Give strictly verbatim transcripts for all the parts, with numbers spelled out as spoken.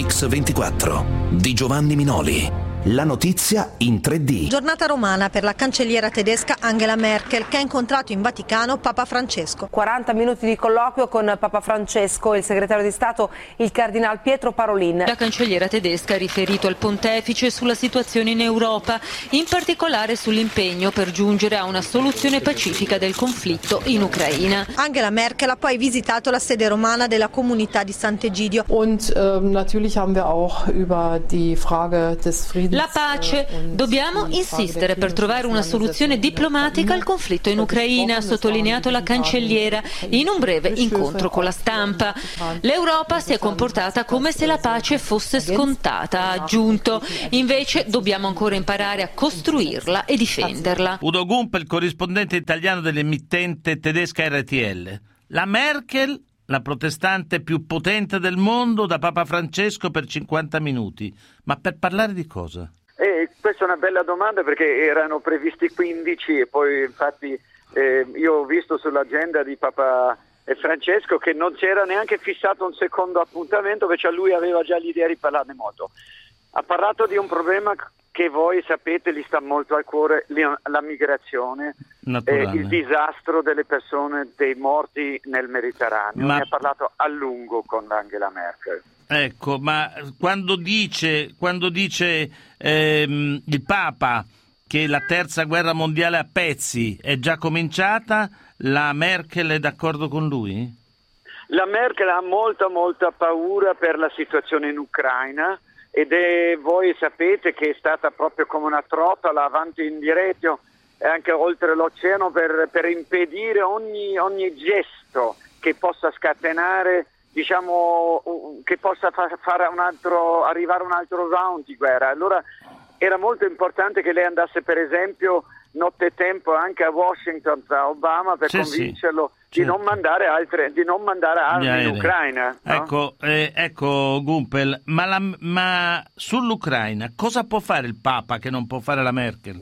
X ventiquattro di Giovanni Minoli. La notizia in tre D. Giornata romana per la cancelliera tedesca Angela Merkel, che ha incontrato in Vaticano Papa Francesco. quaranta minuti di colloquio con Papa Francesco e il segretario di Stato, il cardinal Pietro Parolin. La cancelliera tedesca ha riferito al pontefice sulla situazione in Europa, in particolare sull'impegno per giungere a una soluzione pacifica del conflitto in Ucraina. Angela Merkel ha poi visitato la sede romana della comunità di Sant'Egidio. Und ähm, natürlich haben wir auch über die Frage des Friedens. La pace. Dobbiamo insistere per trovare una soluzione diplomatica al conflitto in Ucraina, ha sottolineato la cancelliera in un breve incontro con la stampa. L'Europa si è comportata come se la pace fosse scontata, ha aggiunto. Invece dobbiamo ancora imparare a costruirla e difenderla. Udo Gumpel, corrispondente italiano dell'emittente tedesca R T L. La Merkel, la protestante più potente del mondo, da Papa Francesco per cinquanta minuti. Ma per parlare di cosa? Eh, questa è una bella domanda, perché erano previsti quindici e poi infatti eh, io ho visto sull'agenda di Papa Francesco che non c'era neanche fissato un secondo appuntamento, perché lui aveva già l'idea di parlarne molto. Ha parlato di un problema che voi sapete gli sta molto al cuore, la migrazione, eh, il disastro delle persone, dei morti nel Mediterraneo. Ma... ne ha parlato a lungo con Angela Merkel. Ecco, ma quando dice, quando dice ehm, il Papa che la terza guerra mondiale a pezzi è già cominciata, la Merkel è d'accordo con lui? La Merkel ha molta molta paura per la situazione in Ucraina, ed è, voi sapete che è stata proprio come una trottola avanti e indietro anche oltre l'oceano per, per impedire ogni, ogni gesto che possa scatenare, diciamo, che possa far fare un altro, arrivare un altro round di guerra. Allora era molto importante che lei andasse per esempio nottetempo anche a Washington tra Obama per sì, convincerlo sì, di certo. non mandare altre, di non mandare armi yeah, in Ucraina. No? Ecco, eh, ecco Gumpel, ma, la, ma sull'Ucraina cosa può fare il Papa che non può fare la Merkel?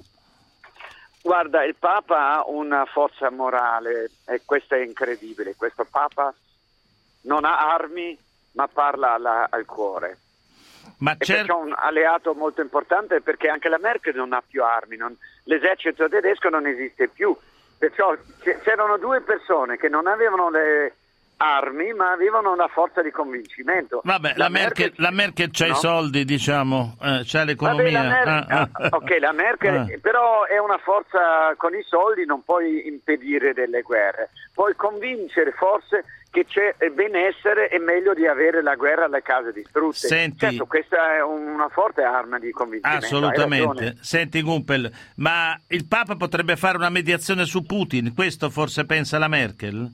Guarda, il Papa ha una forza morale e questo è incredibile. Questo Papa non ha armi ma parla alla, al cuore. Ma e cer- perciò un alleato molto importante, perché anche la Merkel non ha più armi, non, l'esercito tedesco non esiste più, perciò c'erano due persone che non avevano le armi ma avevano una forza di convincimento. Vabbè, la, la Merkel, Merkel la Merkel c'ha no? i soldi, diciamo, eh, c'ha l'economia. Vabbè, la Mer- ah, ah, ok, la Merkel ah. però è una forza, con i soldi non puoi impedire delle guerre, puoi convincere forse che c'è benessere e meglio di avere la guerra alle case distrutte. Senti, certo, questa è una forte arma di convincimento. Assolutamente. Senti Gumpel, ma il Papa potrebbe fare una mediazione su Putin, questo forse pensa la Merkel?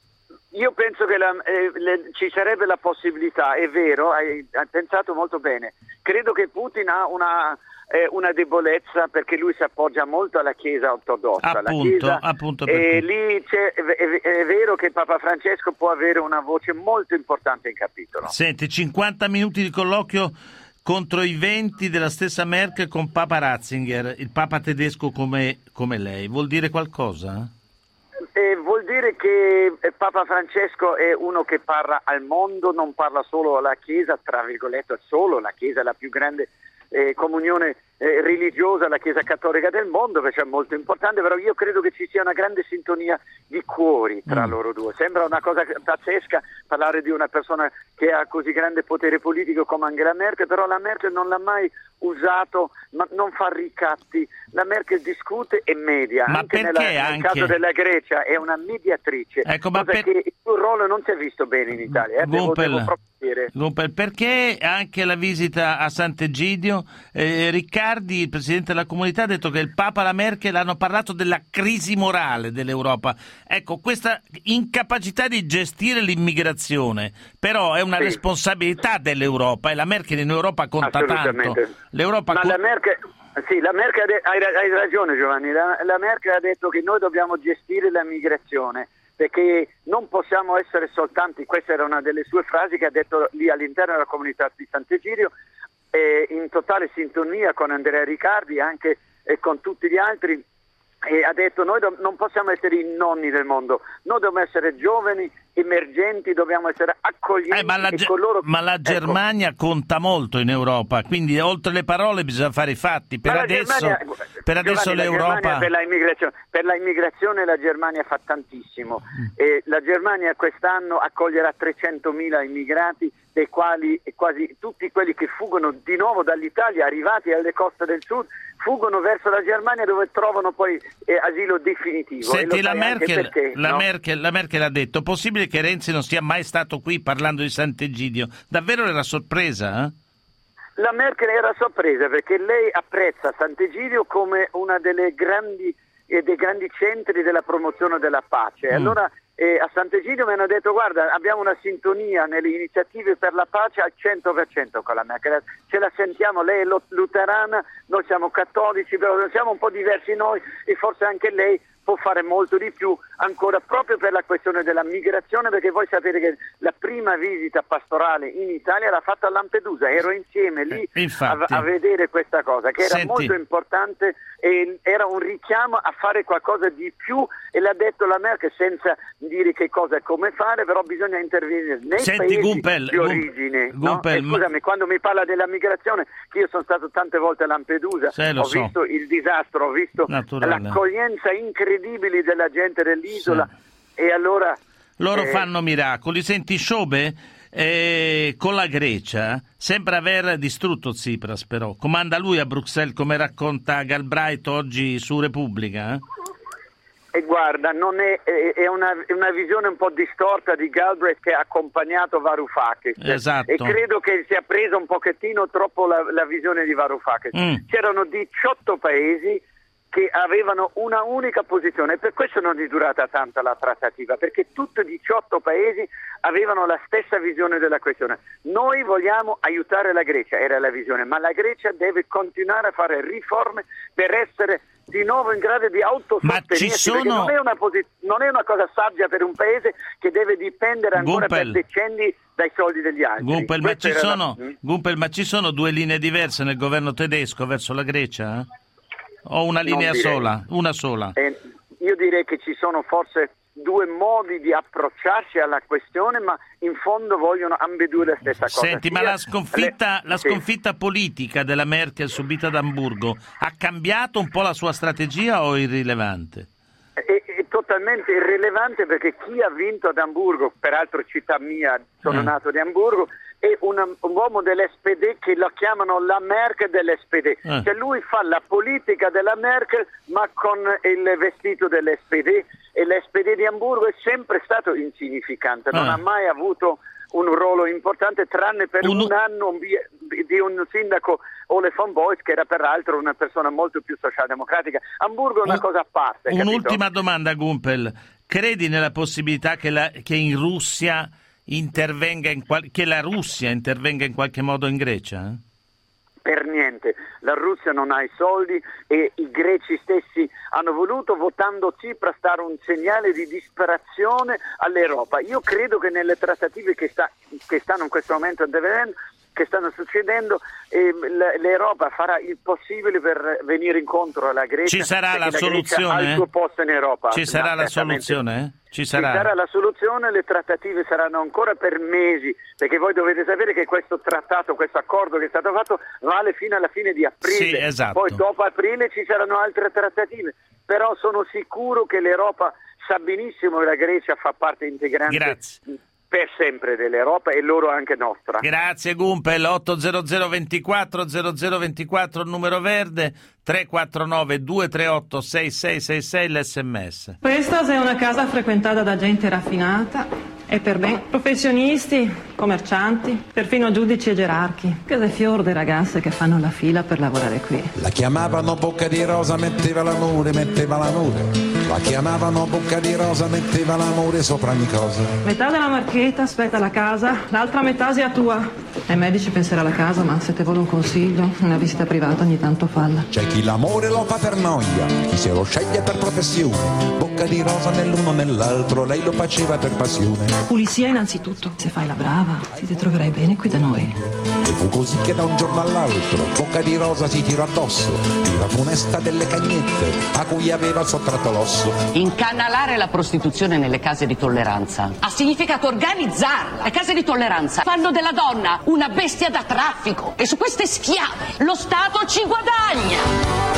Io penso che la, eh, le, ci sarebbe la possibilità, è vero, hai, hai pensato molto bene. Credo che Putin ha una, eh, una debolezza perché lui si appoggia molto alla Chiesa ortodossa. Appunto, la Chiesa, appunto e lì c'è, è, è, è vero che Papa Francesco può avere una voce molto importante in capitolo. Senti, cinquanta minuti di colloquio contro i venti della stessa Merkel con Papa Ratzinger, il Papa tedesco come, come lei. Vuol dire qualcosa? Eh, vuol dire che Papa Francesco è uno che parla al mondo, non parla solo alla Chiesa, tra virgolette solo, la Chiesa è la più grande eh, comunione eh, religiosa, la Chiesa cattolica del mondo, perciò è molto importante, però io credo che ci sia una grande sintonia di cuori tra mm. loro due. Sembra una cosa pazzesca parlare di una persona che ha così grande potere politico come Angela Merkel, però la Merkel non l'ha mai usato, ma non fa ricatti. La Merkel discute e media, ma anche, perché nella, anche? nel caso della Grecia è una mediatrice, ecco, ma per... che il suo ruolo non si è visto bene in Italia. Eh? Gumpel, devo, devo dire. Gumpel, perché anche la visita a Sant'Egidio, eh, Riccardi, il presidente della comunità, ha detto che il Papa e la Merkel hanno parlato della crisi morale dell'Europa. Ecco, questa incapacità di gestire l'immigrazione però è una sì. responsabilità dell'Europa, e la Merkel in Europa conta tanto. L'Europa Ma co- la Merkel, sì, la Merkel de- hai, hai ragione Giovanni, la, la Merkel ha detto che noi dobbiamo gestire la migrazione, perché non possiamo essere soltanto, questa era una delle sue frasi che ha detto lì all'interno della comunità di Sant'Egidio, eh, in totale sintonia con Andrea Riccardi e anche eh, con tutti gli altri, e ha detto noi do- non possiamo essere i nonni del mondo, noi dobbiamo essere giovani emergenti, dobbiamo essere accoglienti. Eh, ma la, e Ge- coloro... ma la Germania ecco. conta molto in Europa, quindi oltre le parole bisogna fare i fatti. Per adesso, Germania, per adesso Giovanni, l'Europa... Per la, immigrazione, per la immigrazione la Germania fa tantissimo. Mm. E la Germania quest'anno accoglierà trecentomila immigrati, dei quali quasi tutti quelli che fuggono di nuovo dall'Italia, arrivati alle coste del sud, fuggono verso la Germania dove trovano poi eh, asilo definitivo. Senti, la Merkel, perché, la, no? Merkel, la Merkel ha detto: possibile che Renzi non sia mai stato qui parlando di Sant'Egidio? Davvero era sorpresa? Eh? La Merkel era sorpresa perché lei apprezza Sant'Egidio come una delle grandi eh, dei grandi centri della promozione della pace. Mm. Allora eh, a Sant'Egidio mi hanno detto: guarda, abbiamo una sintonia nelle iniziative per la pace al cento per cento con la Merkel, ce la sentiamo, lei è luterana, noi siamo cattolici, però siamo un po' diversi noi e forse anche lei può fare molto di più ancora proprio per la questione della migrazione, perché voi sapete che la prima visita pastorale in Italia l'ha fatta a Lampedusa, ero insieme lì eh, a, a vedere questa cosa che era Senti. molto importante e era un richiamo a fare qualcosa di più, e l'ha detto la Merkel senza dire che cosa e come fare, però bisogna intervenire nei Senti, paesi Gumpel, di origine. Gumpel, no? Scusami, ma... quando mi parla della migrazione, che io sono stato tante volte a Lampedusa, Se, ho so. visto il disastro, ho visto Naturale. l'accoglienza incredibile della gente dell'isola, sì. E allora loro eh... fanno miracoli. Senti, Shobe, eh, con la Grecia sembra aver distrutto Tsipras, però comanda lui a Bruxelles, come racconta Galbraith oggi su Repubblica. eh? E guarda, non è, è, una, è una visione un po' distorta di Galbraith che ha accompagnato Varoufakis. Esatto. E credo che sia presa un pochettino troppo la, la visione di Varoufakis. Mm. C'erano diciotto paesi che avevano una unica posizione, e per questo non è durata tanto la trattativa, perché tutti e diciotto paesi avevano la stessa visione della questione. Noi vogliamo aiutare la Grecia, era la visione, ma la Grecia deve continuare a fare riforme per essere di nuovo in grado di autosostenersi, sono... perché non è, una posi- non è una cosa saggia per un paese che deve dipendere ancora Gumpel. per decenni dai soldi degli altri. Gumpel, ma ci, sono, la... Gumpel, ma ci sono due linee diverse nel governo tedesco verso la Grecia? Eh? O una linea sola? Una sola? Eh, io direi che ci sono forse due modi di approcciarsi alla questione, ma in fondo vogliono ambedue la stessa cosa. Senti, Sia ma la sconfitta, le... la sì. sconfitta politica della Merkel subita ad Amburgo ha cambiato un po' la sua strategia o è irrilevante? È, è totalmente irrilevante, perché chi ha vinto ad Amburgo, peraltro città mia, sono eh. nato di Amburgo, è una, un uomo dell'S P D che lo chiamano la Merkel dell'S P D. Eh. Cioè lui fa la politica della Merkel ma con il vestito dell'S P D, e l'S P D di Amburgo è sempre stato insignificante, non eh. ha mai avuto un ruolo importante, tranne per un, un anno un, di un sindaco, Ole von Boys, che era peraltro una persona molto più socialdemocratica. Amburgo è una un, cosa a parte. Un'ultima capito? domanda, Gumpel. Credi nella possibilità che, la, che in Russia intervenga in qual- che la Russia intervenga in qualche modo in Grecia? Per niente, la Russia non ha i soldi e i greci stessi hanno voluto, votando Tsipras, dare un segnale di disperazione all'Europa. Io credo che nelle trattative che, sta, che stanno in questo momento avvenendo, che stanno succedendo, eh, l'Europa farà il possibile per venire incontro alla Grecia. Ci sarà la, la soluzione? Ha il suo posto in Europa. Ci sarà la soluzione? Eh? Ci sarà. Ci sarà la soluzione, le trattative saranno ancora per mesi, perché voi dovete sapere che questo trattato, questo accordo che è stato fatto vale fino alla fine di aprile. Sì, esatto. Poi dopo aprile ci saranno altre trattative, però sono sicuro che l'Europa sa benissimo che la Grecia fa parte integrante. Grazie. Per sempre dell'Europa e loro anche nostra. Grazie Gumpel. Otto zero zero ventiquattro zero zero ventiquattro il numero verde, tre quattro nove due tre otto sei sei sei sei l'esse emme esse. Questa è una casa frequentata da gente raffinata e per me professionisti, commercianti, perfino giudici e gerarchi. Che fior di ragazze che fanno la fila per lavorare qui. La chiamavano bocca di rosa, metteva l'amore, metteva l'amore. La chiamavano bocca di rosa, metteva l'amore sopra ogni cosa. Metà della marchetta aspetta la casa, l'altra metà sia tua. Ai medici penserà alla casa, ma se te vuole un consiglio, una visita privata ogni tanto falla. C'è chi l'amore lo fa per noia, chi se lo sceglie per professione. Bocca di rosa nell'uno nell'altro, lei lo faceva per passione. Pulizia innanzitutto. Se fai la brava, ti, ti troverai bene qui da noi. E fu così che da un giorno all'altro Bocca di Rosa si tirò addosso la funesta delle cagnette a cui aveva sottratto l'osso. Incanalare la prostituzione nelle case di tolleranza ha significato organizzarla. Le case di tolleranza fanno della donna una bestia da traffico e su queste schiave lo Stato ci guadagna.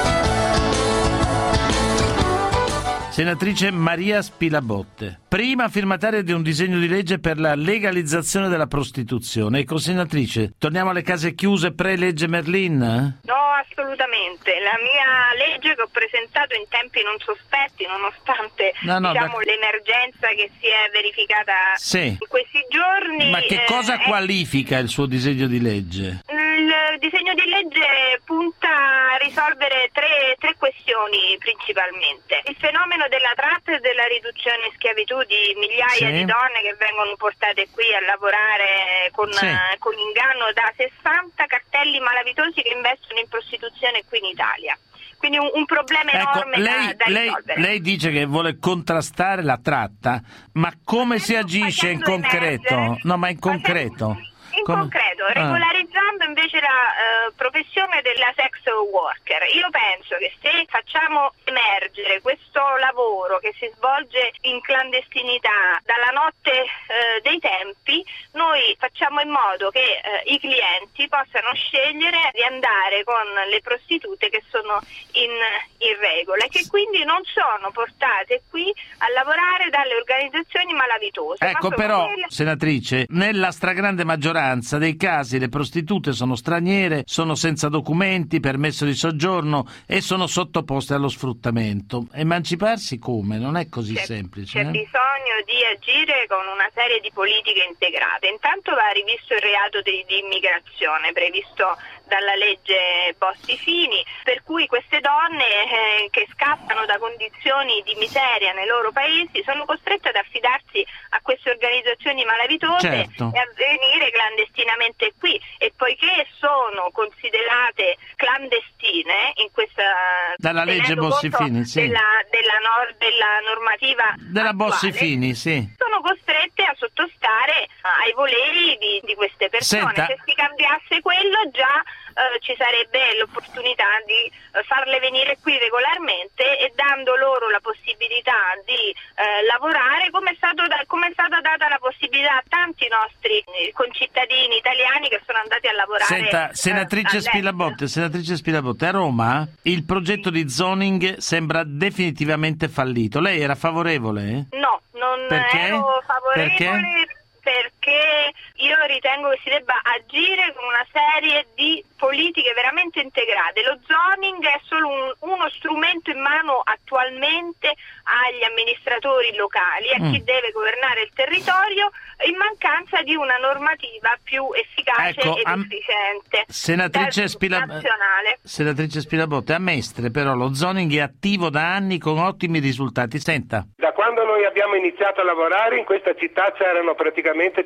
Senatrice Maria Spilabotte, prima firmataria di un disegno di legge per la legalizzazione della prostituzione. Ecco, senatrice, torniamo alle case chiuse pre-legge Merlin? No, assolutamente. La mia legge che ho presentato in tempi non sospetti, nonostante no, no, diciamo, da... l'emergenza che si è verificata sì. in questi giorni. Ma che cosa eh, qualifica il suo disegno di legge? Il disegno di legge punta a risolvere tre, tre questioni principalmente. Il fenomeno della tratta e della riduzione in schiavitù di migliaia sì. di donne che vengono portate qui a lavorare con, sì. uh, con inganno da sessanta cartelli malavitosi che investono in prostituzione qui in Italia. Quindi un, un problema enorme ecco, lei, da, da lei, risolvere. Lei dice che vuole contrastare la tratta, ma come si agisce in concreto? Emergere, no, ma in concreto? In Come? concreto, regolarizzando invece la uh, professione della sex worker. Io penso che se facciamo emergere questo lavoro che si svolge in clandestinità dalla notte uh, dei tempi, noi facciamo in modo che uh, i clienti possano scegliere di andare con le prostitute che sono in, in regola e che quindi non sono portate qui a lavorare dalle organizzazioni malavitose. Ecco, ma però, quelle... senatrice, nella stragrande maggioranza dei casi le prostitute sono straniere, sono senza documenti, permesso di soggiorno e sono sottoposte allo sfruttamento. Emanciparsi come? Non è così c'è, semplice. C'è eh? bisogno di agire con una serie di politiche integrate. Intanto va rivisto il reato di, di immigrazione previsto dalla legge Bossi-Fini, per cui queste donne eh, che scappano da condizioni di miseria nei loro paesi sono costrette ad affidarsi a queste organizzazioni malavitose certo. e a venire clandestinamente qui, e poiché sono considerate clandestine in questa dalla legge Bossi-Fini sì. della, della, nor, della normativa della attuale, Bossi-Fini sì. sono costrette a sottostare ai voleri di, di queste persone. Senta. Se si cambiasse quello già Uh, ci sarebbe l'opportunità di uh, farle venire qui regolarmente e dando loro la possibilità di uh, lavorare come è, stato da, come è stata data la possibilità a tanti nostri eh, concittadini italiani che sono andati a lavorare. Senta, senatrice uh, Spilabotte, senatrice Spilabotte, a Roma il progetto di zoning sembra definitivamente fallito. Lei era favorevole? No, non Perché? ero favorevole. Perché? Perché io ritengo che si debba agire con una serie di politiche veramente integrate. Lo zoning è solo un, uno strumento in mano attualmente agli amministratori locali, a chi mm. deve governare il territorio, in mancanza di una normativa più efficace ecco, ed am- efficiente. Senatrice, Spilab- Senatrice Spilabotte, a Mestre però lo zoning è attivo da anni con ottimi risultati. Senta. Da quando noi abbiamo iniziato a lavorare in questa città c'erano praticamente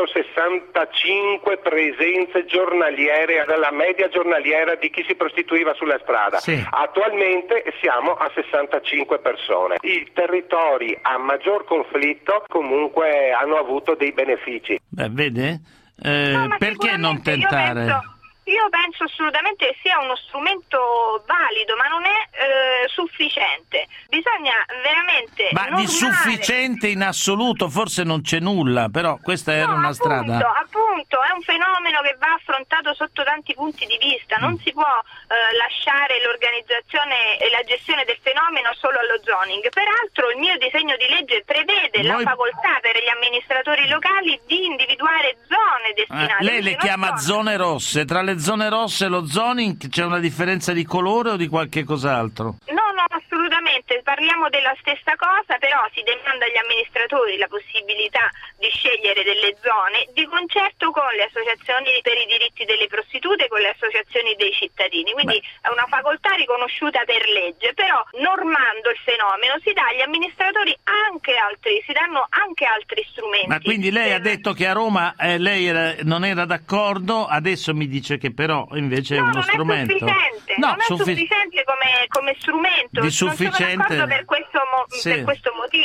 centosessantacinque presenze giornaliere, la media giornaliera di chi si prostituiva sulla strada. Sì. Attualmente siamo a sessantacinque persone. I territori a maggior conflitto comunque hanno avuto dei benefici. Beh, vede? Eh, no, perché non tentare? Io penso... Io penso assolutamente che sia uno strumento valido, ma non è eh, sufficiente. Bisogna veramente Ma normare... di sufficiente in assoluto forse non c'è nulla, però questa era no, una appunto, strada. Appunto, è un fenomeno che va affrontato sotto tanti punti di vista. Non mm. si può eh, lasciare l'organizzazione e la gestione del fenomeno solo allo zoning. Peraltro il mio disegno di legge prevede Voi... la facoltà per gli amministratori locali di individuare zone destinate. Eh, lei le chiama sono... zone rosse, tra le zone rosse e lo zoning c'è una differenza di colore o di qualche cos'altro? No, no, assolutamente, parliamo della stessa cosa, però si demanda agli amministratori la possibilità di scegliere delle zone di concerto con le associazioni per i diritti delle prostitute, con le associazioni dei cittadini, quindi Beh. è una facoltà riconosciuta per legge, però normando il fenomeno si dà agli amministratori anche altri, si danno anche altri strumenti. Ma quindi lei per... ha detto che a Roma eh, lei era, non era d'accordo, adesso mi dice che però invece no, è uno non strumento. È sufficiente, no, non è suffi- sufficiente come, come strumento. Di sufficiente. Non sono d'accordo per questo, mo- sì. per questo motivo.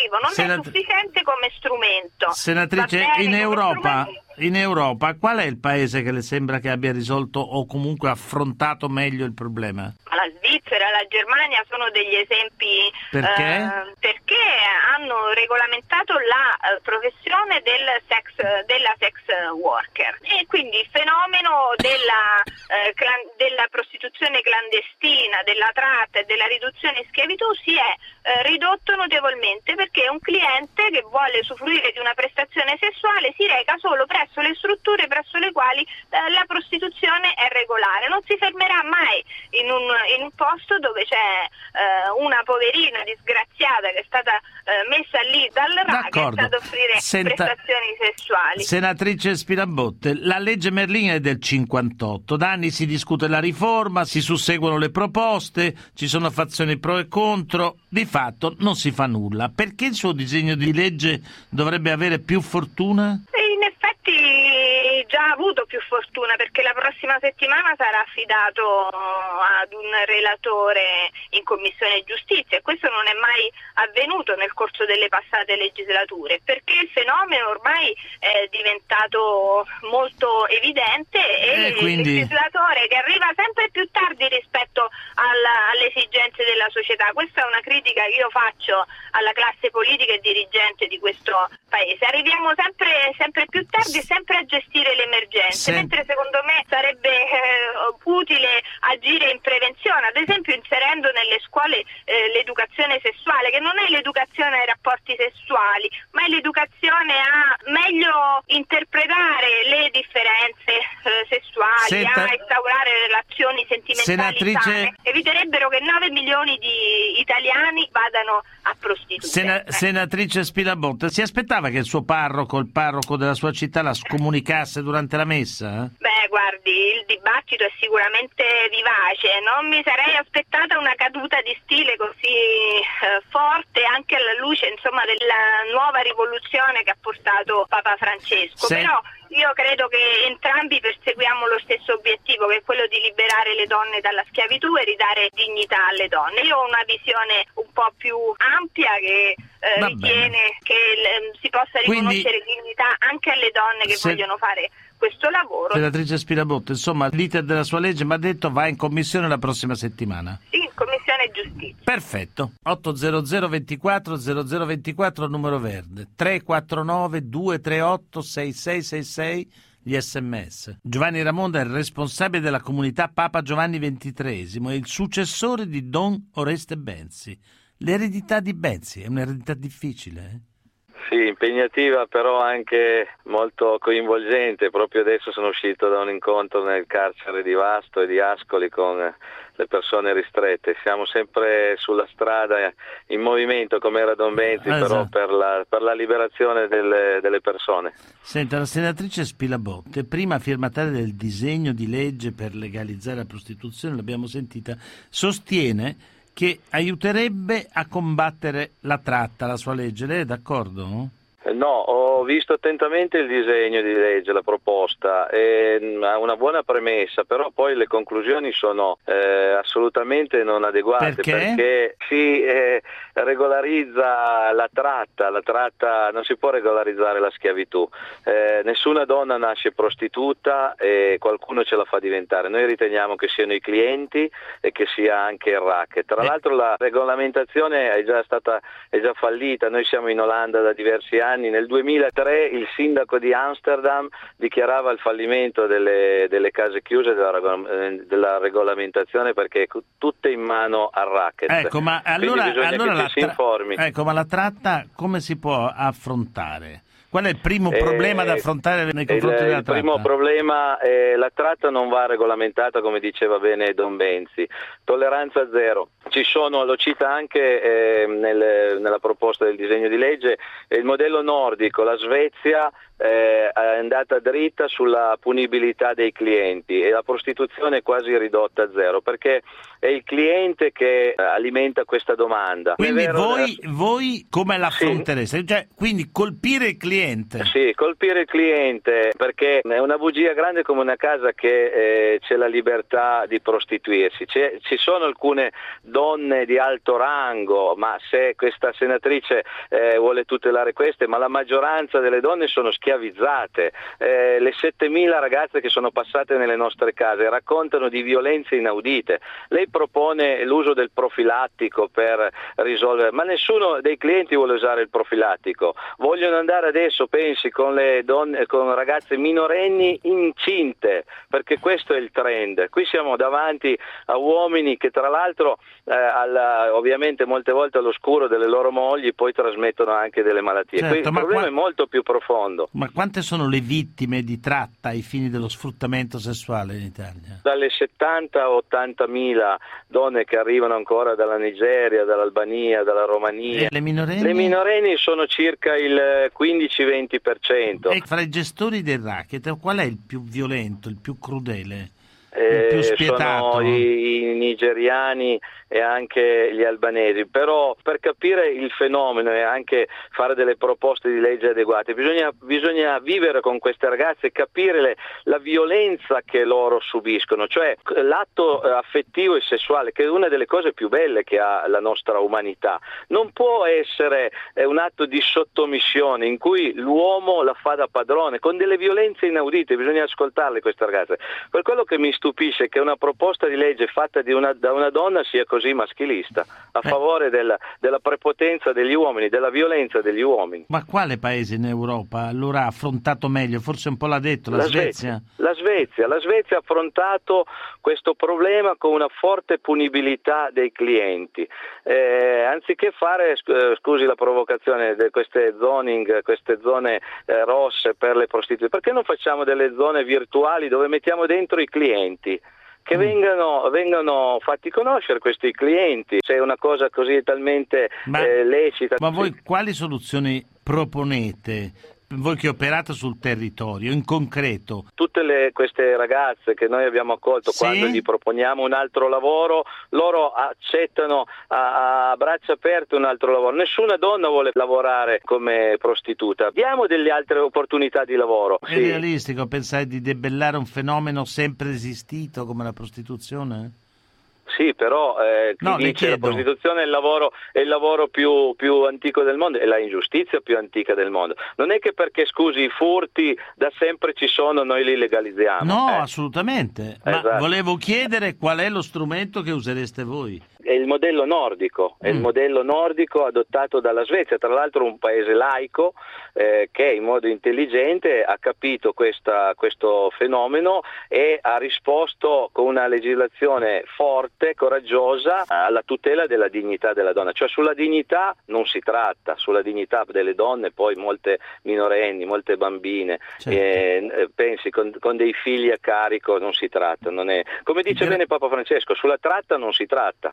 preventivo, non Senat- è sufficiente come strumento. Senatrice, in Europa, in Europa qual è il paese che le sembra che abbia risolto o comunque affrontato meglio il problema? La Svizzera, la Germania sono degli esempi. Perché? Eh, perché hanno regolamentato la eh, professione del sex, della sex worker, e quindi il fenomeno della, eh, clan, della prostituzione clandestina, della tratta e della riduzione in schiavitù si è eh, ridotto notevolmente, perché un cliente che vuole usufruire di una prestazione sessuale si reca solo presso le strutture presso le quali eh, la prostituzione è regolare, non si fermerà mai in un, in un posto dove c'è eh, una poverina disgraziata che è stata eh, messa lì dal ragazzo ad offrire Senta, prestazioni sessuali. Senatrice Spinabotte, la legge Merlin è del cinquantotto, da anni si discute la riforma, si susseguono le proposte, ci sono fazioni pro e contro, di fatto non si fa nulla. Perché il suo disegno di legge dovrebbe avere più fortuna? In effetti già avuto più fortuna, perché la prossima settimana sarà affidato ad un relatore in Commissione Giustizia, e questo non è mai avvenuto nel corso delle passate legislature, perché il fenomeno ormai è diventato molto evidente e, e quindi... il legislatore che arriva sempre più tardi rispetto alla, alle esigenze della società. Questa è una critica che io faccio alla classe politica e dirigente di questo Paese. Arriviamo sempre, sempre più tardi e sempre a gestire le emergenze, Sen- mentre secondo me sarebbe eh, utile agire in prevenzione, ad esempio inserendo nelle scuole eh, l'educazione sessuale, che non è l'educazione ai rapporti sessuali, ma è l'educazione a meglio interpretare le differenze eh, sessuali, Senta... a instaurare relazioni sentimentali Senatrice... sane. Eviterebbero che nove milioni di italiani vadano a prostitute. Sena- eh. Senatrice Spinabotte, si aspettava che il suo parroco, il parroco della sua città, la scomunicasse durante la messa? Eh? Beh, guardi, il dibattito è sicuramente vivace, non mi sarei aspettata una caduta di stile così eh, forte, anche alla luce, insomma, della nuova rivoluzione che ha portato Papa Francesco. Se... Però io credo che entrambi perseguiamo lo stesso obiettivo, che è quello di liberare le donne dalla schiavitù e ridare dignità alle donne. Io ho una visione un po' più ampia che eh, ritiene che l- si possa riconoscere Quindi, dignità anche alle donne che se... vogliono fare questo lavoro. Senatrice Spinabotte, insomma, l'iter della sua legge, mi ha detto, va in commissione la prossima settimana. Sì, in Commissione Giustizia. Perfetto. otto zero zero ventiquattro zero zero ventiquattro numero verde, tre quattro nove due tre otto sei sei sei sei gli sms. Giovanni Ramonda è il responsabile della comunità Papa Giovanni ventitreesimo e il successore di Don Oreste Benzi. L'eredità di Benzi è un'eredità difficile, eh? Sì, impegnativa, però anche molto coinvolgente. Proprio adesso sono uscito da un incontro nel carcere di Vasto e di Ascoli con le persone ristrette. Siamo sempre sulla strada in movimento, come era Don Benzi, ah, però esatto. per, la, per la liberazione delle, delle persone. Senta, la senatrice Spilabotte, prima firmataria del disegno di legge per legalizzare la prostituzione, l'abbiamo sentita, sostiene che aiuterebbe a combattere la tratta, la sua legge. Lei è d'accordo? No, ho visto attentamente il disegno di legge, la proposta, ha una buona premessa, però poi le conclusioni sono eh, assolutamente non adeguate. Perché? Perché si eh, regolarizza la tratta, la tratta non si può regolarizzare la schiavitù, eh, nessuna donna nasce prostituta e qualcuno ce la fa diventare. Noi riteniamo che siano i clienti e che sia anche il racket. Tra l'altro la regolamentazione è già stata è già fallita, noi siamo in Olanda da diversi anni. Nel duemilatré il sindaco di Amsterdam dichiarava il fallimento delle, delle case chiuse della, della regolamentazione, perché tutte in mano al racket. Ecco, ma allora, allora la, si informi. Tra- ecco, ma la tratta come si può affrontare? Qual è il primo eh, problema da affrontare nei confronti il, della il tratta? Il primo problema è la tratta non va regolamentata, come diceva bene Don Benzi. Tolleranza zero. Ci sono, lo cita anche eh, nel, nella proposta del disegno di legge, il modello nordico, la Svezia eh, è andata dritta sulla punibilità dei clienti e la prostituzione è quasi ridotta a zero, perché è il cliente che alimenta questa domanda. Quindi vero, voi, nella... voi come l'affrontereste? Sì. Cioè, quindi colpire il cliente cliente. Sì, colpire il cliente, perché è una bugia grande come una casa che eh, c'è la libertà di prostituirsi. C'è, ci sono alcune donne di alto rango, ma se questa senatrice eh, vuole tutelare queste, ma la maggioranza delle donne sono schiavizzate. Eh, le settemila ragazze che sono passate nelle nostre case raccontano di violenze inaudite. Lei propone l'uso del profilattico per risolvere, ma nessuno dei clienti vuole usare il profilattico. Vogliono andare adesso, pensi, con le donne, con ragazze minorenni incinte, perché questo è il trend. Qui siamo davanti a uomini che tra l'altro eh, alla, ovviamente molte volte all'oscuro delle loro mogli poi trasmettono anche delle malattie. Certo, Qui il problema qua... è molto più profondo. Ma quante sono le vittime di tratta ai fini dello sfruttamento sessuale in Italia? Dalle settanta a ottantamila donne che arrivano ancora dalla Nigeria, dall'Albania, dalla Romania. E le minorenni? Le minorenni sono circa il quindici venti per cento. E fra i gestori del racket qual è il più violento, il più crudele? Eh, più spietato? Sono i, i nigeriani e anche gli albanesi, però per capire il fenomeno e anche fare delle proposte di legge adeguate bisogna, bisogna vivere con queste ragazze e capire le, la violenza che loro subiscono, cioè l'atto affettivo e sessuale, che è una delle cose più belle che ha la nostra umanità, non può essere un atto di sottomissione in cui l'uomo la fa da padrone, con delle violenze inaudite. Bisogna ascoltarle queste ragazze. Per quello che mi stupisce che una proposta di legge fatta di una, da una donna sia così maschilista, a favore della, della prepotenza degli uomini, della violenza degli uomini. Ma quale paese in Europa allora ha affrontato meglio? Forse un po' l'ha detto, la, la Svezia. Svezia. La Svezia. La Svezia ha affrontato questo problema con una forte punibilità dei clienti. Eh, anziché fare, scusi la provocazione, di queste zoning, queste zone eh, rosse per le prostitute, perché non facciamo delle zone virtuali dove mettiamo dentro i clienti? Che vengano, vengano fatti conoscere questi clienti, se è una cosa così talmente ma, eh, lecita. Ma voi quali soluzioni proponete? Voi che operate sul territorio, in concreto? Tutte le, queste ragazze che noi abbiamo accolto, sì? Quando gli proponiamo un altro lavoro, loro accettano a, a braccia aperte un altro lavoro. Nessuna donna vuole lavorare come prostituta. Diamo delle altre opportunità di lavoro. È sì. realistico pensare di debellare un fenomeno sempre esistito come la prostituzione? Sì, però eh, chi no, dice la prostituzione è il lavoro, è il lavoro più, più antico del mondo, è la ingiustizia più antica del mondo. Non è che perché, scusi, i furti da sempre ci sono, noi li legalizziamo. No, eh. assolutamente. Esatto. Ma volevo chiedere qual è lo strumento che usereste voi. È il modello nordico, è mm. il modello nordico adottato dalla Svezia, tra l'altro un paese laico eh, che in modo intelligente ha capito questa, questo fenomeno e ha risposto con una legislazione forte, coraggiosa, alla tutela della dignità della donna. Cioè sulla dignità non si tratta, sulla dignità delle donne, poi molte minorenni, molte bambine, certo. eh, pensi con, con dei figli a carico non si tratta, non è, come dice bene Papa Francesco, sulla tratta non si tratta.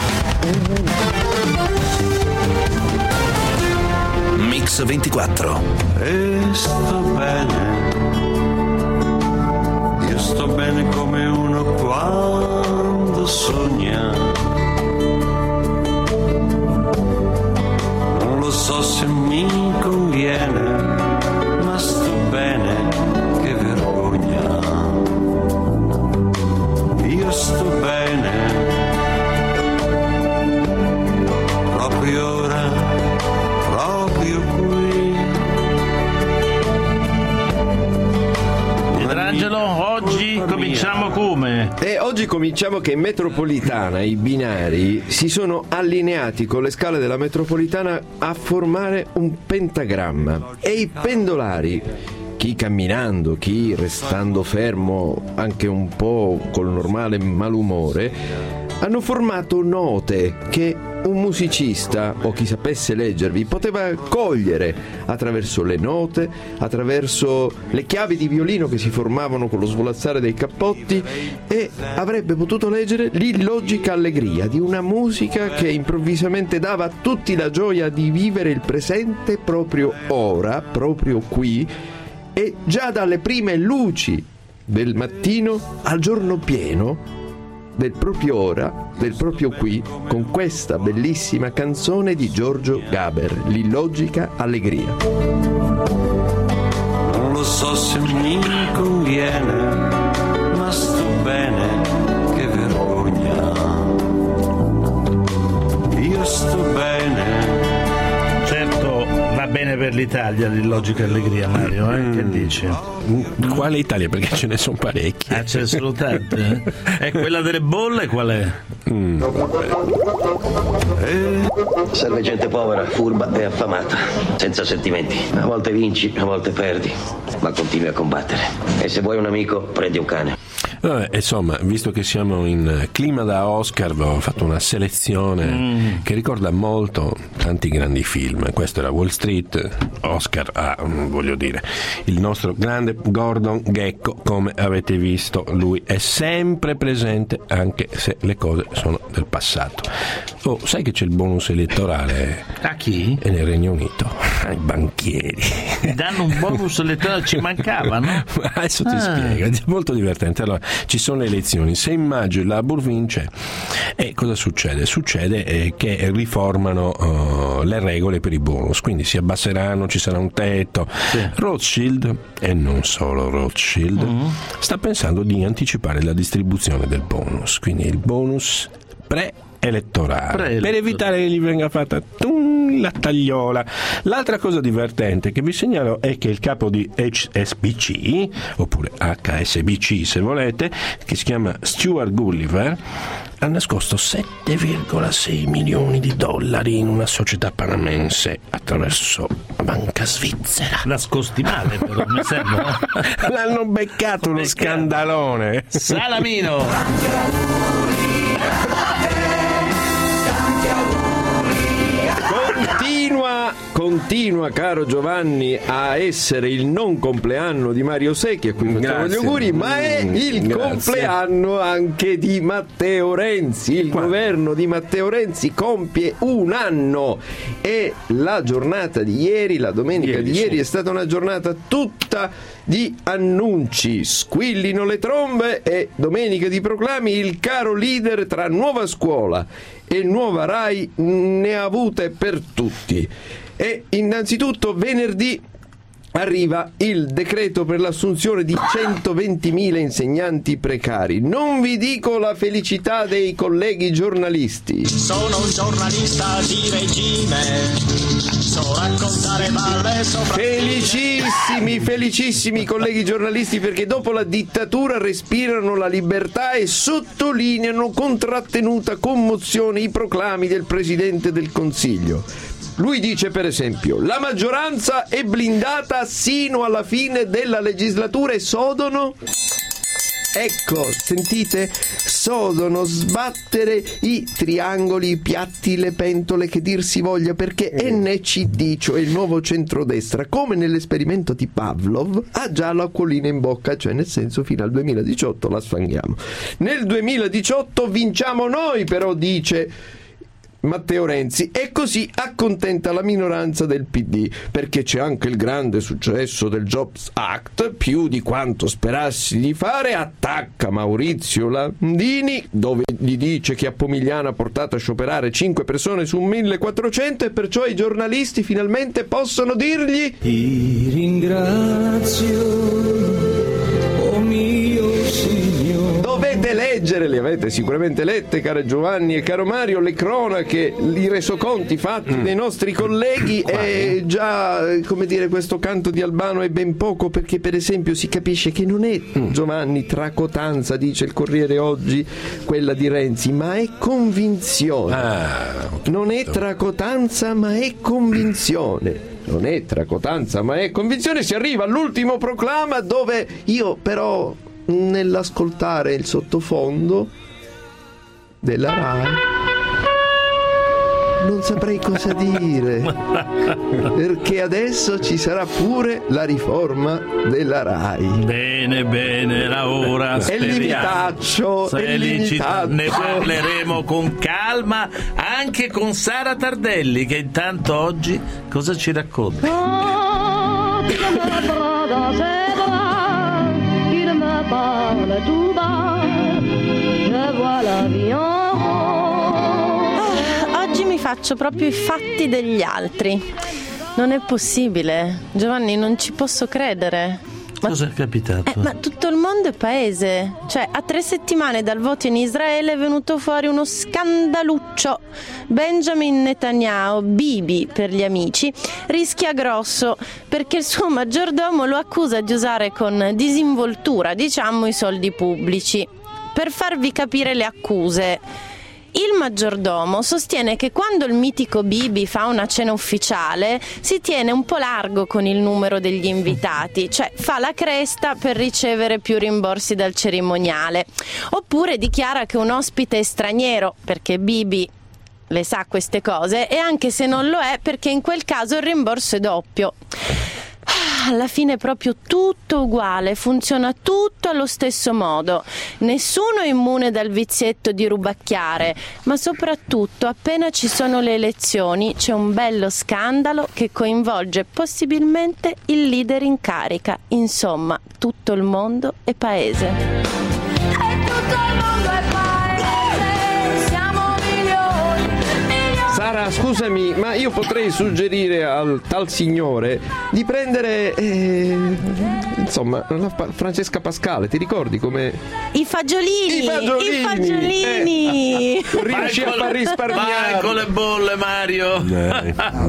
Mix ventiquattro. E sto bene, io sto bene come uno quando sogna. Non lo so se mi conviene, ma sto bene, che vergogna. Io sto bene. Proprio ora, proprio qui. Pietrangelo, oggi cominciamo come? E oggi cominciamo che in metropolitana i binari si sono allineati con le scale della metropolitana a formare un pentagramma e i pendolari, chi camminando, chi restando fermo anche un po' col normale malumore, hanno formato note che un musicista o chi sapesse leggervi poteva cogliere attraverso le note, attraverso le chiavi di violino che si formavano con lo svolazzare dei cappotti, e avrebbe potuto leggere l'illogica allegria di una musica che improvvisamente dava a tutti la gioia di vivere il presente proprio ora, proprio qui, e già dalle prime luci del mattino al giorno pieno del proprio ora, del proprio qui, con questa bellissima canzone di Giorgio Gaber, L'illogica allegria. Non lo so se mi conviene, ma sto bene, che vergogna. Io sto bene. Certo, va bene per l'Italia l'illogica allegria, Mario, eh? Che dici? Quale Italia? Perché ce ne sono parecchie. Ah, ce ne sono tante? E quella delle bolle qual è? Mm. Serve gente povera, furba e affamata, senza sentimenti. A volte vinci, a volte perdi, ma continui a combattere. E se vuoi un amico, prendi un cane. Vabbè, insomma, visto che siamo in clima da Oscar, ho fatto una selezione mm. che ricorda molto tanti grandi film. Questo era Wall Street, Oscar a, ah, voglio dire, il nostro grande Gordon Gekko, come avete visto, lui è sempre presente anche se le cose sono del passato. Oh, sai che c'è il bonus elettorale? A chi? E nel Regno Unito, ai banchieri. Danno un bonus elettorale, ci mancava, no? Adesso ti ah. spiego, è molto divertente. Allora, ci sono le elezioni, se in maggio il Labour vince, e cosa succede? Succede eh, che riformano uh, le regole per i bonus, quindi si abbasseranno, ci sarà un tetto. Sì. Rothschild, e non solo Rothschild, mm-hmm. sta pensando di anticipare la distribuzione del bonus, quindi il bonus pre elettorale, Pre-elettorale. per evitare che gli venga fatta tum, la tagliola. L'altra cosa divertente che vi segnalo è che il capo di H S B C, oppure H S B C se volete, che si chiama Stuart Gulliver, ha nascosto sette virgola sei milioni di dollari in una società panamense attraverso la banca svizzera. Nascosti male, però, mi sembra. L'hanno beccato uno scandalone. Salamino. Continua, continua, caro Giovanni, a essere il non compleanno di Mario Secchi, a cui facciamo gli auguri, ma è il Grazie. compleanno anche di Matteo Renzi. Il Qua. governo di Matteo Renzi compie un anno e la giornata di ieri, la domenica ieri, di ieri, sì. è stata una giornata tutta di annunci. Squillino le trombe e domenica di proclami. Il caro leader tra nuova scuola e nuova Rai ne ha avute per tutti. E innanzitutto venerdì arriva il decreto per l'assunzione di centoventimila insegnanti precari. Non vi dico la felicità dei colleghi giornalisti. Sono un giornalista di regime, so raccontare balle sopra. Felicissimi, felicissimi colleghi giornalisti, perché dopo la dittatura respirano la libertà e sottolineano con trattenuta commozione i proclami del Presidente del Consiglio. Lui dice, per esempio, la maggioranza è blindata sino alla fine della legislatura e sodono... Ecco, sentite? Sodono sbattere i triangoli, i piatti, le pentole, che dir si voglia, perché N C D, cioè il nuovo centrodestra, come nell'esperimento di Pavlov, ha già l'acquolina in bocca, cioè nel senso fino al duemiladiciotto la sfanghiamo. Nel duemiladiciotto vinciamo noi, però, dice Matteo Renzi, e così accontenta la minoranza del P D, perché c'è anche il grande successo del Jobs Act, più di quanto sperassi di fare. Attacca Maurizio Landini, dove gli dice che a Pomigliano ha portato a scioperare cinque persone su millequattrocento, e perciò i giornalisti finalmente possono dirgli: ti ringrazio, oh mio Signore. Dovete leggere, le avete sicuramente lette, caro Giovanni e caro Mario, le cronache, i resoconti fatti mm. dai nostri colleghi. E già, come dire, questo canto di Albano è ben poco, perché per esempio si capisce che non è, mm. Giovanni, tracotanza, dice il Corriere oggi, quella di Renzi, ma è convinzione. Ah, non è tracotanza, ma è convinzione. Non è tracotanza, ma è convinzione. Si arriva all'ultimo proclama, dove io però, nell'ascoltare il sottofondo della Rai, non saprei cosa dire, perché adesso ci sarà pure la riforma della Rai. Bene, bene, era ora. E limitaccio, e limitaccio. Ne parleremo con calma anche con Sara Tardelli, che intanto oggi cosa ci racconta? faccio proprio i fatti degli altri. Non è possibile, Giovanni, non ci posso credere. Ma, cosa è capitato? Eh, ma tutto il mondo è paese. Cioè, a tre settimane dal voto in Israele è venuto fuori uno scandaluccio. Benjamin Netanyahu, Bibi per gli amici, rischia grosso perché il suo maggiordomo lo accusa di usare con disinvoltura, diciamo, i soldi pubblici. Per farvi capire le accuse, il maggiordomo sostiene che quando il mitico Bibi fa una cena ufficiale si tiene un po' largo con il numero degli invitati, cioè fa la cresta per ricevere più rimborsi dal cerimoniale, oppure dichiara che un ospite è straniero perché Bibi le sa queste cose, e anche se non lo è perché in quel caso il rimborso è doppio. Alla fine è proprio tutto uguale, funziona tutto allo stesso modo. Nessuno è immune dal vizietto di rubacchiare, ma soprattutto appena ci sono le elezioni c'è un bello scandalo che coinvolge possibilmente il leader in carica. Insomma, tutto il mondo è paese. E tutto il mondo è paese, siamo milioni, milioni. Sara, scusami, ma io potrei suggerire al tal signore di prendere, eh, insomma, la pa- Francesca Pascale, ti ricordi come... I fagiolini! I fagiolini! I fagiolini! Eh, riesci a far risparmiare! Vai con le bolle, Mario! Non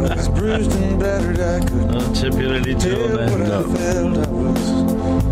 c'è più religione. No.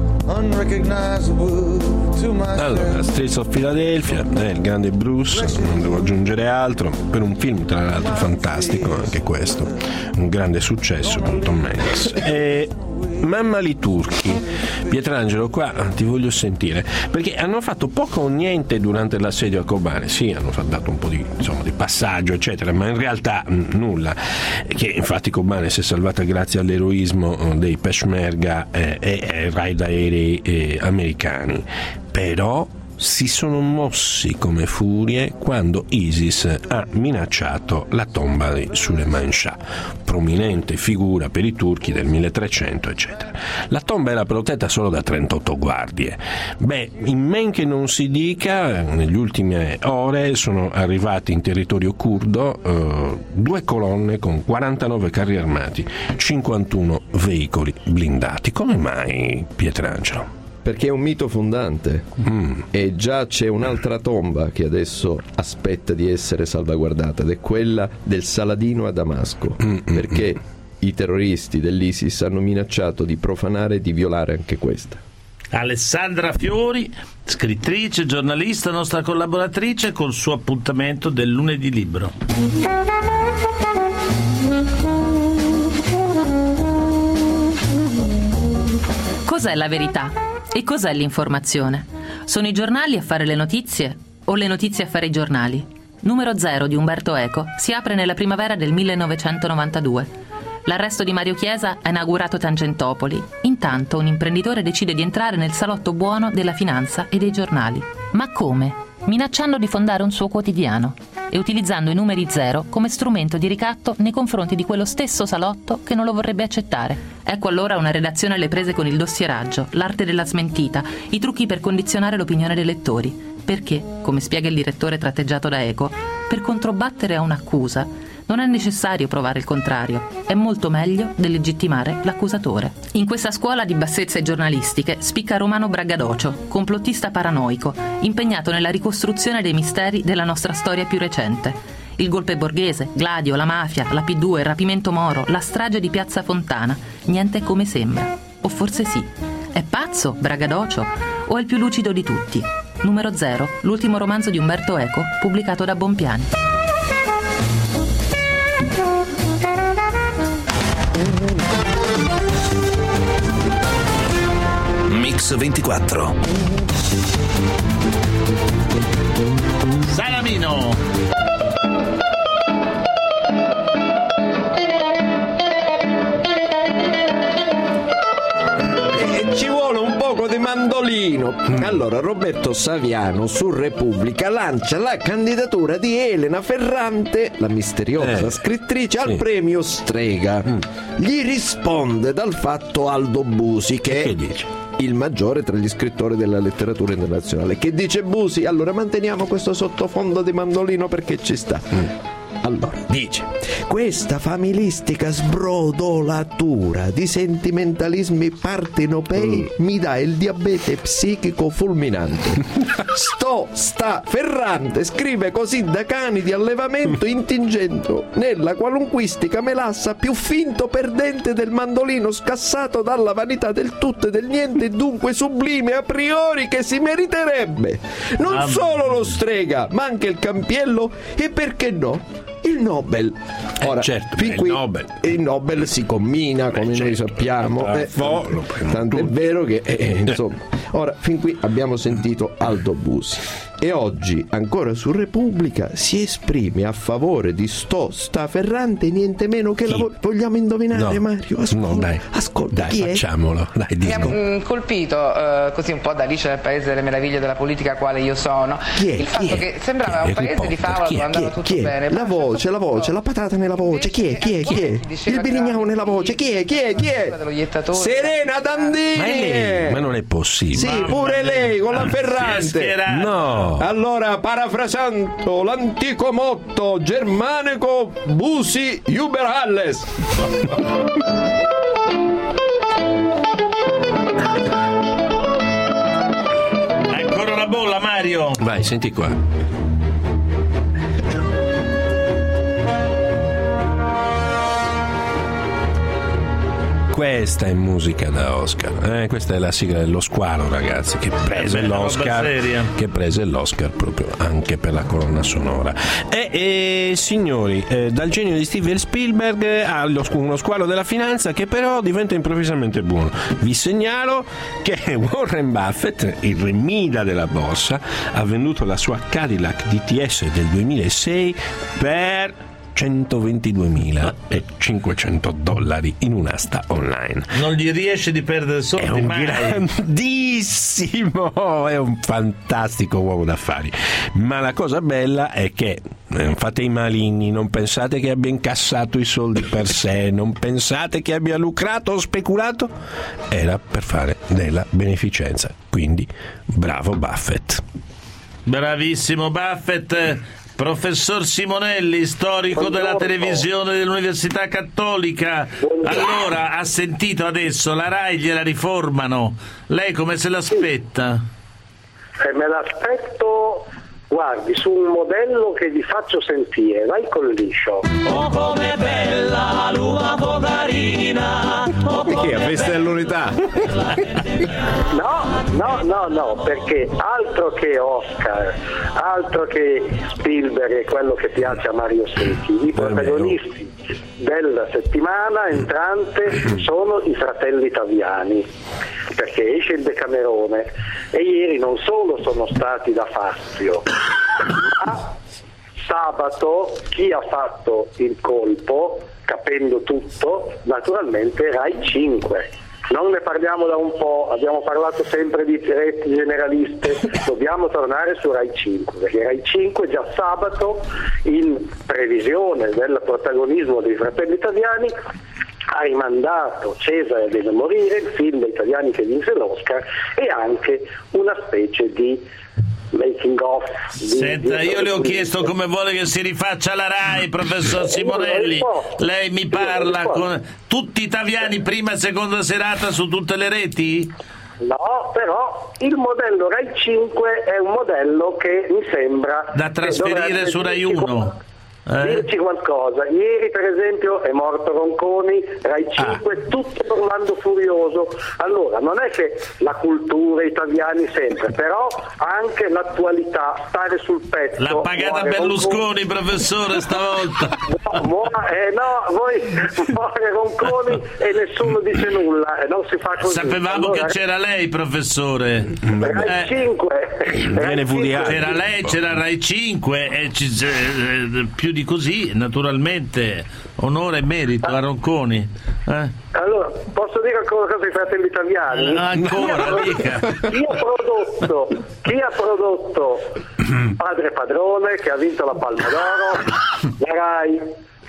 Allora, Streets of Philadelphia, eh, il grande Bruce, non devo aggiungere altro, per un film tra l'altro fantastico anche questo, un grande successo con Tom Hanks. E Mamma li turchi, Pietrangelo, qua ti voglio sentire, perché hanno fatto poco o niente durante l'assedio a Kobane. Sì, hanno dato un po' di, insomma, di passaggio eccetera, ma in realtà mh, nulla, che infatti Kobane si è salvata grazie all'eroismo dei Peshmerga eh, e ai raid aerei eh, americani. Però si sono mossi come furie quando ISIS ha minacciato la tomba di Suleiman Shah, prominente figura per i turchi del milletrecento eccetera. La tomba era protetta solo da trentotto guardie. Beh, in men che non si dica, negli ultime ore sono arrivati in territorio curdo eh, due colonne con quarantanove carri armati, cinquantuno veicoli blindati. Come mai, Pietrangelo? Perché è un mito fondante mm. e già c'è un'altra tomba che adesso aspetta di essere salvaguardata, ed è quella del Saladino a Damasco, mm, perché mm. i terroristi dell'ISIS hanno minacciato di profanare e di violare anche questa. Alessandra Fiori, scrittrice, giornalista, nostra collaboratrice, col suo appuntamento del lunedì libro. Cos'è la verità? E cos'è l'informazione? Sono i giornali a fare le notizie o le notizie a fare i giornali? Numero zero di Umberto Eco si apre nella primavera del millenovecentonovantadue. L'arresto di Mario Chiesa ha inaugurato Tangentopoli. Intanto un imprenditore decide di entrare nel salotto buono della finanza e dei giornali. Ma come? Minacciando di fondare un suo quotidiano e utilizzando i numeri zero come strumento di ricatto nei confronti di quello stesso salotto che non lo vorrebbe accettare. Ecco allora una redazione alle prese con il dossieraggio, l'arte della smentita, i trucchi per condizionare l'opinione dei lettori. Perché, come spiega il direttore tratteggiato da Eco, per controbattere a un'accusa non è necessario provare il contrario, è molto meglio delegittimare l'accusatore. In questa scuola di bassezze giornalistiche spicca Romano Braggadocio, complottista paranoico, impegnato nella ricostruzione dei misteri della nostra storia più recente. Il golpe borghese, Gladio, la mafia, la P due, il rapimento Moro, la strage di Piazza Fontana. Niente è come sembra. O forse sì. È pazzo, Braggadocio? O è il più lucido di tutti? Numero zero, l'ultimo romanzo di Umberto Eco, pubblicato da Bompiani. Mix ventiquattro. Salamino. Ci vuole un poco di mandolino. Allora Roberto Saviano su Repubblica lancia la candidatura di Elena Ferrante, la misteriosa eh, scrittrice, al sì. premio Strega. Mm. Gli risponde dal fatto Aldo Busi, che, che dice? il maggiore tra gli scrittori della letteratura internazionale. Che dice Busi? Allora manteniamo questo sottofondo di mandolino perché ci sta. Mm. Allora, dice: questa familistica sbrodolatura di sentimentalismi partenopei mm. mi dà il diabete psichico fulminante. Sto sta Ferrante scrive così da cani di allevamento intingendo nella qualunquistica melassa più finto perdente del mandolino scassato dalla vanità del tutto e del niente, dunque sublime a priori che si meriterebbe non ah, solo lo strega ma anche il campiello e perché no il Nobel. Ora, eh certo, fin qui il Nobel. il Nobel si combina, come Beh, noi certo, sappiamo, eh, tanto è vero che eh, insomma. Ora, fin qui abbiamo sentito Aldo Busi e oggi ancora su Repubblica si esprime a favore di sto sta Ferrante niente meno che la vo- vogliamo indovinare, no, Mario? Ascolta, no, dai, ascolta, dai, chi facciamolo. È? Dai, mi ha mh, colpito uh, così un po' da Alice nel paese delle meraviglie della politica quale io sono. Chi è? Il fatto chi è? che sembrava un paese di favola dove andava tutto chi è? bene. La voce, la voce, la patata nella voce. Chi è? Chi è? Chi è? Il birignao nella voce. Chi è? Chi è? Chi è? Serena Dandini. Ma, lei, ma non è possibile. Sì, Mamma pure mia. lei con la Ferrante. No. Allora, parafrasando l'antico motto germanico, Busi über alles. Ancora una bolla, Mario. Vai, senti qua. Questa è musica da Oscar, eh? Questa è la sigla dello Squalo, ragazzi, che prese Beh, l'Oscar, che prese l'Oscar proprio anche per la colonna sonora. E, e signori, eh, dal genio di Steven Spielberg allo uno squalo della finanza che però diventa improvvisamente buono. Vi segnalo che Warren Buffett, il remida della borsa, ha venduto la sua Cadillac D T S del duemilasei per centoventiduemilacinquecento dollari in un'asta online. Non gli riesce di perdere soldi, è un mai. grandissimo, è un fantastico uomo d'affari. Ma la cosa bella è che non fate i maligni, non pensate che abbia incassato i soldi per sé, non pensate che abbia lucrato o speculato, era per fare della beneficenza. Quindi bravo Buffett. Bravissimo Buffett. Professor Simonelli, storico Buongiorno. della televisione dell'Università Cattolica. Allora, ha sentito adesso, la Rai gliela riformano. Lei come se l'aspetta? Eh, me l'aspetto, guardi, su un modello che vi faccio sentire. Vai col liscio. Oh, com'è bella la luna podarina. Oh, che è? Festa dell'unità? No, no, no, no, perché altro che Oscar, altro che Spielberg e quello che piace a Mario Secchi, i protagonisti della settimana entrante sono i fratelli Taviani, perché esce il Decamerone e ieri non solo sono stati da Fazio, ma sabato chi ha fatto il colpo, capendo tutto, naturalmente Rai cinque. Non ne parliamo da un po', abbiamo parlato sempre di reti generaliste, dobbiamo tornare su Rai cinque, perché Rai cinque già sabato, in previsione del protagonismo dei fratelli Taviani, ha rimandato Cesare deve morire, il film dei italiani che vinse l'Oscar, e anche una specie di making of. Di, Senta, di io le ho chiesto come vuole che si rifaccia la Rai, professor Simonelli. Lei mi parla con tutti i Taviani, prima e seconda serata su tutte le reti? No, però il modello Rai cinque è un modello che mi sembra da trasferire su Rai uno. Eh? Dirci qualcosa. Ieri per esempio è morto Ronconi, Rai cinque, ah. tutto Orlando Furioso. Allora non è che la cultura italiani sempre, però anche l'attualità, stare sul pezzo. L'ha pagata Berlusconi, Ronconi. Professore, stavolta. No, muo- eh, no, voi muore Ronconi e nessuno dice nulla e non si fa così. Sapevamo allora, che c'era lei, professore. Rai cinque. Eh, Rai cinque. C'era lei, c'era Rai cinque e ci, eh, più di così, naturalmente, onore e merito a Ronconi. Eh? Allora, posso dire ancora cosa ai fratelli Taviani? Ancora, chi, dica. Ha, chi ha prodotto, chi ha prodotto Padre Padrone, che ha vinto la Palma d'Oro, la Rai,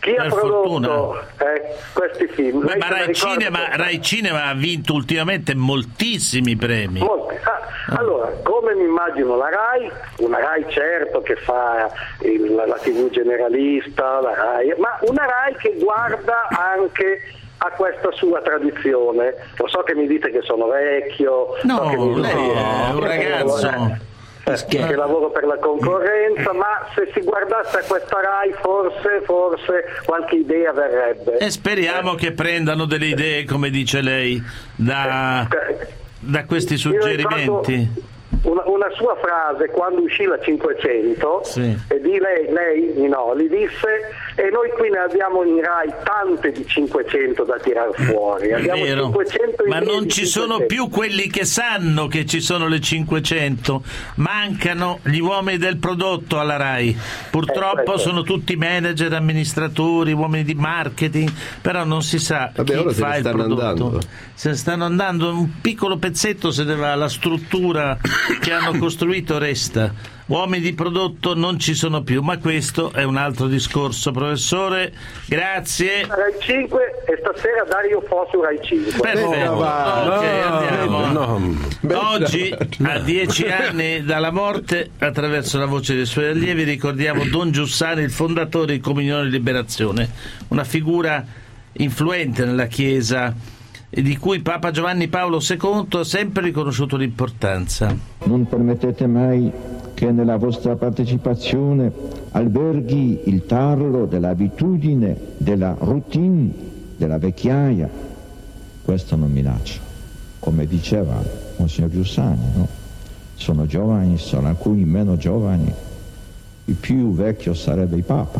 chi per ha prodotto fortuna. Eh, questi film? Beh, ma Rai Cinema, Rai Cinema ha vinto ultimamente moltissimi premi. Molti. Ah, allora, come mi immagino la Rai, una Rai certo che fa il, la tivù generalista, la Rai, ma una Rai che guarda anche a questa sua tradizione. Lo so che mi dite che sono vecchio, no, so che mi lei dite, è un ragazzo. Eh, che lavoro per la concorrenza, ma se si guardasse a questa Rai forse, forse qualche idea verrebbe. E speriamo eh. che prendano delle idee, come dice lei, da, da questi suggerimenti. Una, una sua frase quando uscì la cinquecento, sì. E di lei, lei Minoli disse: e noi qui ne abbiamo in Rai tante di cinquecento da tirar fuori. Abbiamo vero. cinquecento Ma non ci sono più quelli che sanno che ci sono le cinquecento, mancano gli uomini del prodotto alla Rai. Purtroppo eh, sono tutti manager, amministratori, uomini di marketing, però non si sa. Vabbè, chi ora fa se ne il stanno prodotto. Andando. Se ne stanno andando un piccolo pezzetto, se ne va, la struttura che hanno costruito resta. Uomini di prodotto non ci sono più, ma questo è un altro discorso. Professore, grazie. Rai cinque e stasera Dario Fo su Rai cinque. Perfetto. Okay, andiamo. No. Oggi, a dieci anni dalla morte, attraverso la voce dei suoi allievi, ricordiamo Don Giussani, il fondatore di Comunione e Liberazione, una figura influente nella Chiesa e di cui Papa Giovanni Paolo secondo ha sempre riconosciuto l'importanza. Non permettete mai che nella vostra partecipazione alberghi il tarlo dell'abitudine, della routine, della vecchiaia. Questo non mi lascia. Come diceva Monsignor Giussani, no? Sono giovani, sono alcuni meno giovani, il più vecchio sarebbe il Papa.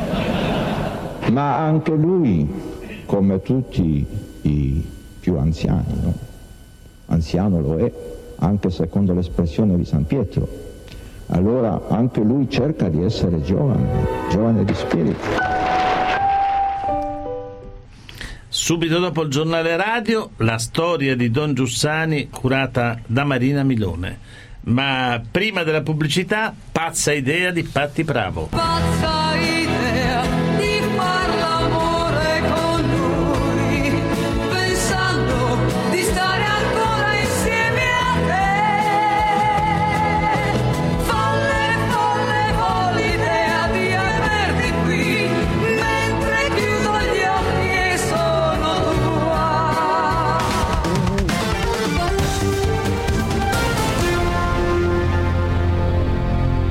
Ma anche lui, come tutti i più anziani, no? Anziano lo è, anche secondo l'espressione di San Pietro. Allora anche lui cerca di essere giovane, giovane di spirito. Subito dopo il giornale radio, la storia di Don Giussani curata da Marina Milone. Ma prima della pubblicità, pazza idea di Patti Bravo.